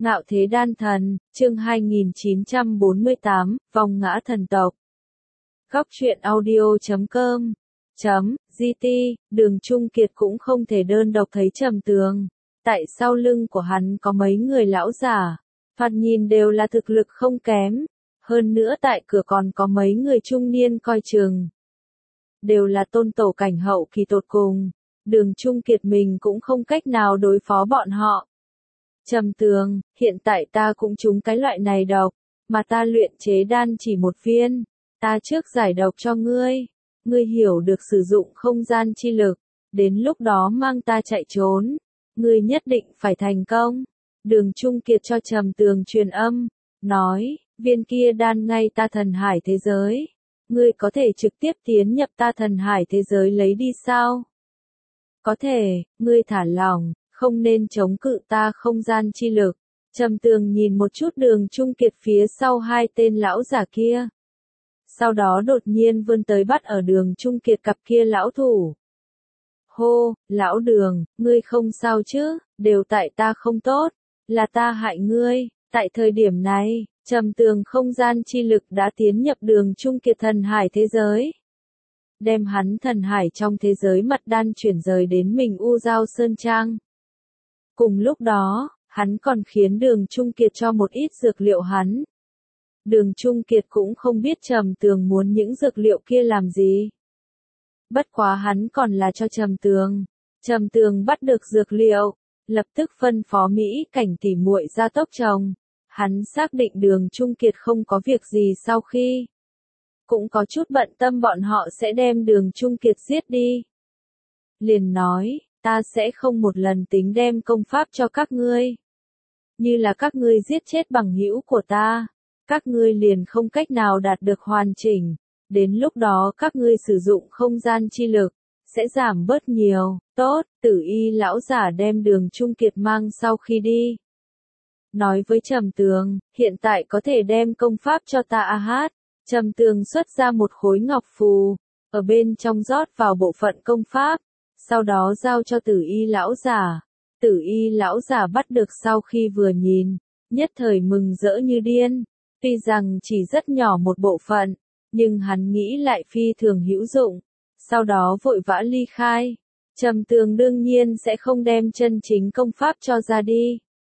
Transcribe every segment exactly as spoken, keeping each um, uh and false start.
Ngạo thế đan thần, chương hai nghìn chín trăm bốn mươi tám, vòng ngã thần tộc. Góc truyện audio chấm com chấm gt, Đường Trung Kiệt cũng không thể đơn độc thấy Trầm Tường. Tại sau lưng của hắn có mấy người lão giả, thoạt nhìn đều là thực lực không kém. Hơn nữa tại cửa còn có mấy người trung niên coi chừng. Đều là tôn tổ cảnh hậu kỳ tột cùng. Đường Trung Kiệt mình cũng không cách nào đối phó bọn họ. Trầm Tường, hiện tại ta cũng trúng cái loại này độc, mà ta luyện chế đan chỉ một viên, ta trước giải độc cho ngươi, ngươi hiểu được sử dụng không gian chi lực, đến lúc đó mang ta chạy trốn, ngươi nhất định phải thành công. Đường Trung Kiệt cho Trầm Tường truyền âm, nói, viên kia đan ngay ta thần hải thế giới, ngươi có thể trực tiếp tiến nhập ta thần hải thế giới lấy đi sao? Có thể, ngươi thả lỏng. Không nên chống cự ta không gian chi lực. Trầm Tường nhìn một chút Đường Trung Kiệt phía sau hai tên lão giả kia. Sau đó đột nhiên vươn tới bắt ở Đường Trung Kiệt cặp kia lão thủ. Hô, lão Đường, ngươi không sao chứ, đều tại ta không tốt, là ta hại ngươi. Tại thời điểm này, Trầm Tường không gian chi lực đã tiến nhập Đường Trung Kiệt thần hải thế giới. Đem hắn thần hải trong thế giới mặt đan chuyển rời đến mình U Giao Sơn Trang. Cùng lúc đó, hắn còn khiến Đường Trung Kiệt cho một ít dược liệu hắn. Đường Trung Kiệt cũng không biết Trầm Tường muốn những dược liệu kia làm gì. Bất quá hắn còn là cho Trầm Tường. Trầm Tường bắt được dược liệu, lập tức phân phó Mỹ Cảnh tỉ muội ra tốc trồng. Hắn xác định Đường Trung Kiệt không có việc gì sau khi. Cũng có chút bận tâm bọn họ sẽ đem Đường Trung Kiệt giết đi. Liền nói. Ta sẽ không một lần tính đem công pháp cho các ngươi. Như là các ngươi giết chết bằng hữu của ta, các ngươi liền không cách nào đạt được hoàn chỉnh. Đến lúc đó các ngươi sử dụng không gian chi lực, sẽ giảm bớt nhiều. Tốt, Tử Y lão giả đem Đường Trung Kiệt mang sau khi đi. Nói với Trầm Tường, hiện tại có thể đem công pháp cho ta a hát. Trầm Tường xuất ra một khối ngọc phù, ở bên trong rót vào bộ phận công pháp. Sau đó giao cho Tử Y lão giả. Tử Y lão giả bắt được sau khi vừa nhìn, nhất thời mừng rỡ như điên. Tuy rằng chỉ rất nhỏ một bộ phận, nhưng hắn nghĩ lại phi thường hữu dụng. Sau đó vội vã ly khai. Trầm Tường đương nhiên sẽ không đem chân chính công pháp cho ra đi.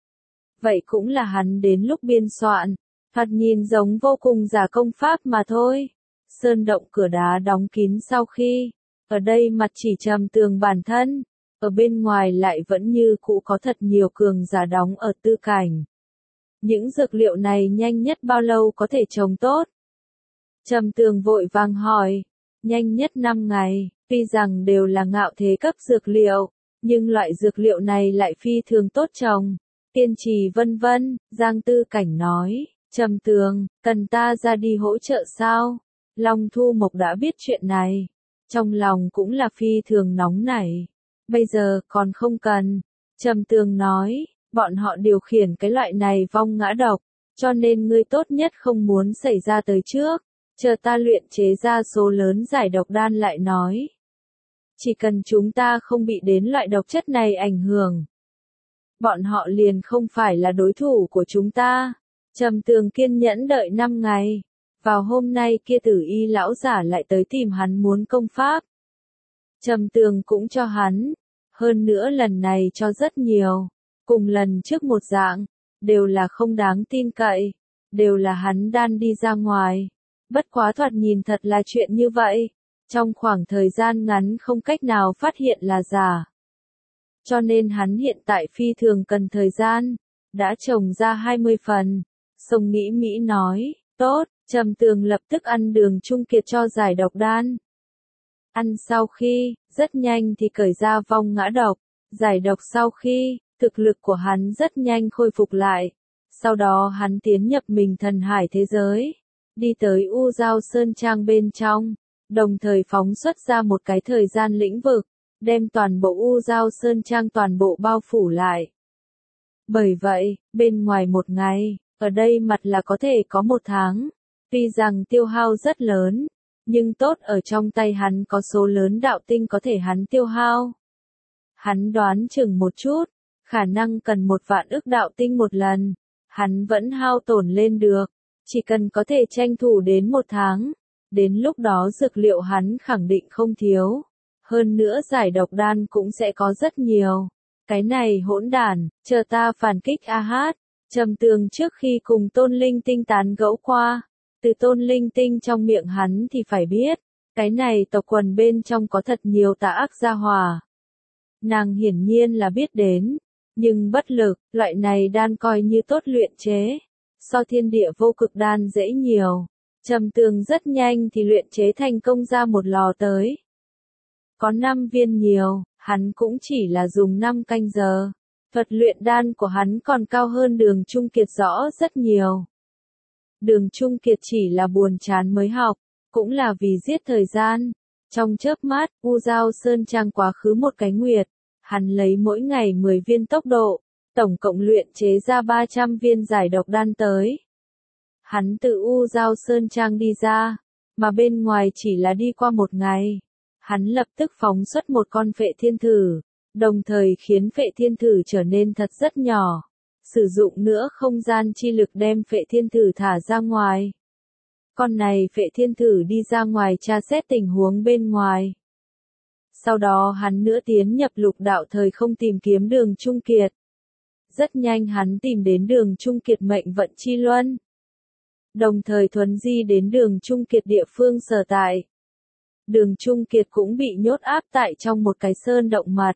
Vậy cũng là hắn đến lúc biên soạn, thoạt nhìn giống vô cùng giả công pháp mà thôi. Sơn động cửa đá đóng kín sau khi. Ở đây mặt chỉ Trầm Tường bản thân, ở bên ngoài lại vẫn như cũ có thật nhiều cường giả đóng ở tư cảnh. Những dược liệu này nhanh nhất bao lâu có thể trồng tốt? Trầm Tường vội vàng hỏi, nhanh nhất năm ngày, tuy rằng đều là ngạo thế cấp dược liệu, nhưng loại dược liệu này lại phi thường tốt trồng. Tiên trì vân vân, Giang Tư Cảnh nói, Trầm Tường, cần ta ra đi hỗ trợ sao? Long Thu Mộc đã biết chuyện này. Trong lòng cũng là phi thường nóng nảy. Bây giờ còn không cần. Trầm Tường nói, bọn họ điều khiển cái loại này vong ngã độc, cho nên ngươi tốt nhất không muốn xảy ra tới trước. Chờ ta luyện chế ra số lớn giải độc đan lại nói. Chỉ cần chúng ta không bị đến loại độc chất này ảnh hưởng. Bọn họ liền không phải là đối thủ của chúng ta. Trầm Tường kiên nhẫn đợi năm ngày. Vào hôm nay kia Tử Y lão giả lại tới tìm hắn muốn công pháp. Trầm Tường cũng cho hắn, hơn nữa lần này cho rất nhiều, cùng lần trước một dạng, đều là không đáng tin cậy, đều là hắn đan đi ra ngoài. Bất quá thoạt nhìn thật là chuyện như vậy, trong khoảng thời gian ngắn không cách nào phát hiện là giả. Cho nên hắn hiện tại phi thường cần thời gian, đã trồng ra hai mươi phần. Sông Nghĩ Mỹ nói, tốt. Trầm Tường lập tức ăn Đường Trung Kiệt cho giải độc đan. Ăn sau khi, rất nhanh thì cởi ra vong ngã độc. Giải độc sau khi, thực lực của hắn rất nhanh khôi phục lại. Sau đó hắn tiến nhập mình thần hải thế giới. Đi tới U Giao Sơn Trang bên trong. Đồng thời phóng xuất ra một cái thời gian lĩnh vực. Đem toàn bộ U Giao Sơn Trang toàn bộ bao phủ lại. Bởi vậy, bên ngoài một ngày, ở đây mặt là có thể có một tháng. Tuy rằng tiêu hao rất lớn, nhưng tốt ở trong tay hắn có số lớn đạo tinh có thể hắn tiêu hao. Hắn đoán chừng một chút, khả năng cần một vạn ức đạo tinh một lần, hắn vẫn hao tổn lên được, chỉ cần có thể tranh thủ đến một tháng, đến lúc đó dược liệu hắn khẳng định không thiếu, hơn nữa giải độc đan cũng sẽ có rất nhiều. Cái này hỗn đản, chờ ta phản kích A Hát. Trầm Tường trước khi cùng Tôn Linh Tinh tán gẫu qua, từ Tôn Linh Tinh trong miệng hắn thì phải biết, cái này tộc quần bên trong có thật nhiều tà ác gia hỏa. Nàng hiển nhiên là biết đến, nhưng bất lực, loại này đan coi như tốt luyện chế, so thiên địa vô cực đan dễ nhiều. Trầm Tường rất nhanh thì luyện chế thành công ra một lò tới. Có năm viên nhiều, hắn cũng chỉ là dùng năm canh giờ. Thuật luyện đan của hắn còn cao hơn Đường Trung Kiệt rõ rất nhiều. Đường Trung Kiệt chỉ là buồn chán mới học, cũng là vì giết thời gian. Trong chớp mắt, U Giao Sơn Trang quá khứ một cái nguyệt, hắn lấy mỗi ngày mười viên tốc độ, tổng cộng luyện chế ra ba trăm viên giải độc đan tới. Hắn từ U Giao Sơn Trang đi ra, mà bên ngoài chỉ là đi qua một ngày. Hắn lập tức phóng xuất một con phệ thiên thử, đồng thời khiến phệ thiên thử trở nên thật rất nhỏ. Sử dụng nữa không gian chi lực đem phệ thiên thử thả ra ngoài. Con này phệ thiên thử đi ra ngoài tra xét tình huống bên ngoài. Sau đó hắn nữa tiến nhập lục đạo thời không tìm kiếm Đường Trung Kiệt. Rất nhanh hắn tìm đến Đường Trung Kiệt mệnh vận chi luân. Đồng thời thuấn di đến Đường Trung Kiệt địa phương sở tại. Đường Trung Kiệt cũng bị nhốt áp tại trong một cái sơn động mật.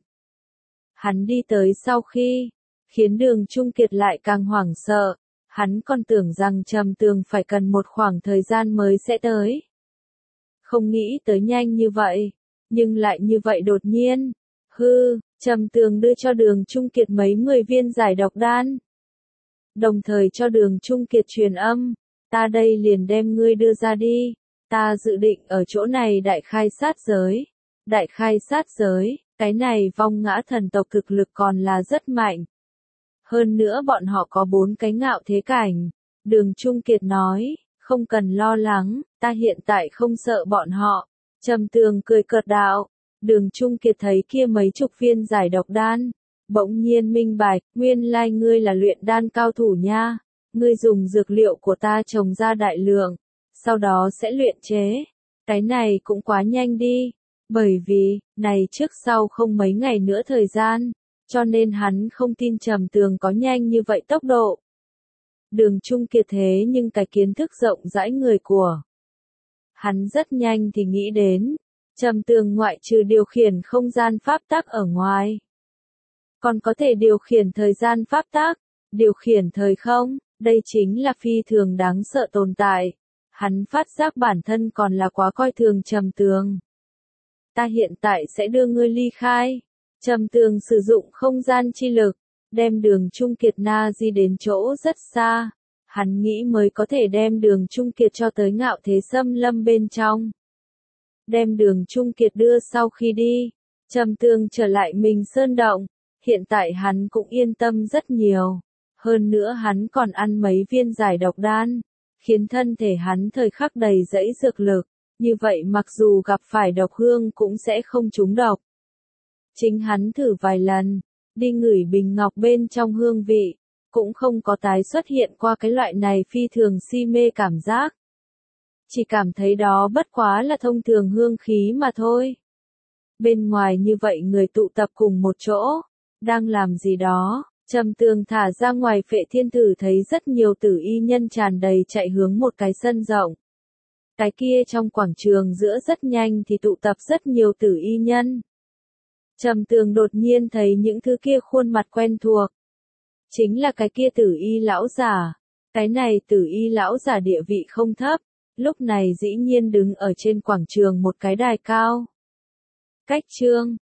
Hắn đi tới sau khi, khiến Đường Trung Kiệt lại càng hoảng sợ, hắn còn tưởng rằng Trầm Tường phải cần một khoảng thời gian mới sẽ tới. Không nghĩ tới nhanh như vậy, nhưng lại như vậy đột nhiên. Hư, Trầm Tường đưa cho Đường Trung Kiệt mấy mười viên giải độc đan. Đồng thời cho Đường Trung Kiệt truyền âm, ta đây liền đem ngươi đưa ra đi. Ta dự định ở chỗ này đại khai sát giới. Đại khai sát giới, cái này vong ngã thần tộc thực lực còn là rất mạnh. Hơn nữa bọn họ có bốn cái ngạo thế cảnh. Đường Trung Kiệt nói, không cần lo lắng, ta hiện tại không sợ bọn họ. Trầm Tường cười cợt đạo. Đường Trung Kiệt thấy kia mấy chục viên giải độc đan. Bỗng nhiên minh bạch, nguyên lai ngươi là luyện đan cao thủ nha. Ngươi dùng dược liệu của ta trồng ra đại lượng. Sau đó sẽ luyện chế. Cái này cũng quá nhanh đi. Bởi vì, này trước sau không mấy ngày nữa thời gian. Cho nên hắn không tin Trầm Tường có nhanh như vậy tốc độ. Đường Trung Kiệt thế nhưng cái kiến thức rộng rãi người của. Hắn rất nhanh thì nghĩ đến. Trầm Tường ngoại trừ điều khiển không gian pháp tắc ở ngoài. Còn có thể điều khiển thời gian pháp tắc. Điều khiển thời không, đây chính là phi thường đáng sợ tồn tại. Hắn phát giác bản thân còn là quá coi thường Trầm Tường. Ta hiện tại sẽ đưa ngươi ly khai. Trầm Tường sử dụng không gian chi lực, đem Đường Trung Kiệt na di đến chỗ rất xa. Hắn nghĩ mới có thể đem Đường Trung Kiệt cho tới ngạo thế xâm lâm bên trong. Đem Đường Trung Kiệt đưa sau khi đi, Trầm Tường trở lại mình sơn động. Hiện tại hắn cũng yên tâm rất nhiều. Hơn nữa hắn còn ăn mấy viên giải độc đan, khiến thân thể hắn thời khắc đầy dẫy dược lực. Như vậy mặc dù gặp phải độc hương cũng sẽ không trúng độc. Chính hắn thử vài lần, đi ngửi bình ngọc bên trong hương vị, cũng không có tái xuất hiện qua cái loại này phi thường si mê cảm giác. Chỉ cảm thấy đó bất quá là thông thường hương khí mà thôi. Bên ngoài như vậy người tụ tập cùng một chỗ, đang làm gì đó, Trầm Tường thả ra ngoài phệ thiên thử thấy rất nhiều tử y nhân tràn đầy chạy hướng một cái sân rộng. Cái kia trong quảng trường giữa rất nhanh thì tụ tập rất nhiều tử y nhân. Trầm Tường đột nhiên thấy những thứ kia khuôn mặt quen thuộc. Chính là cái kia tử y lão giả. Cái này tử y lão giả địa vị không thấp, lúc này dĩ nhiên đứng ở trên quảng trường một cái đài cao. Cách chương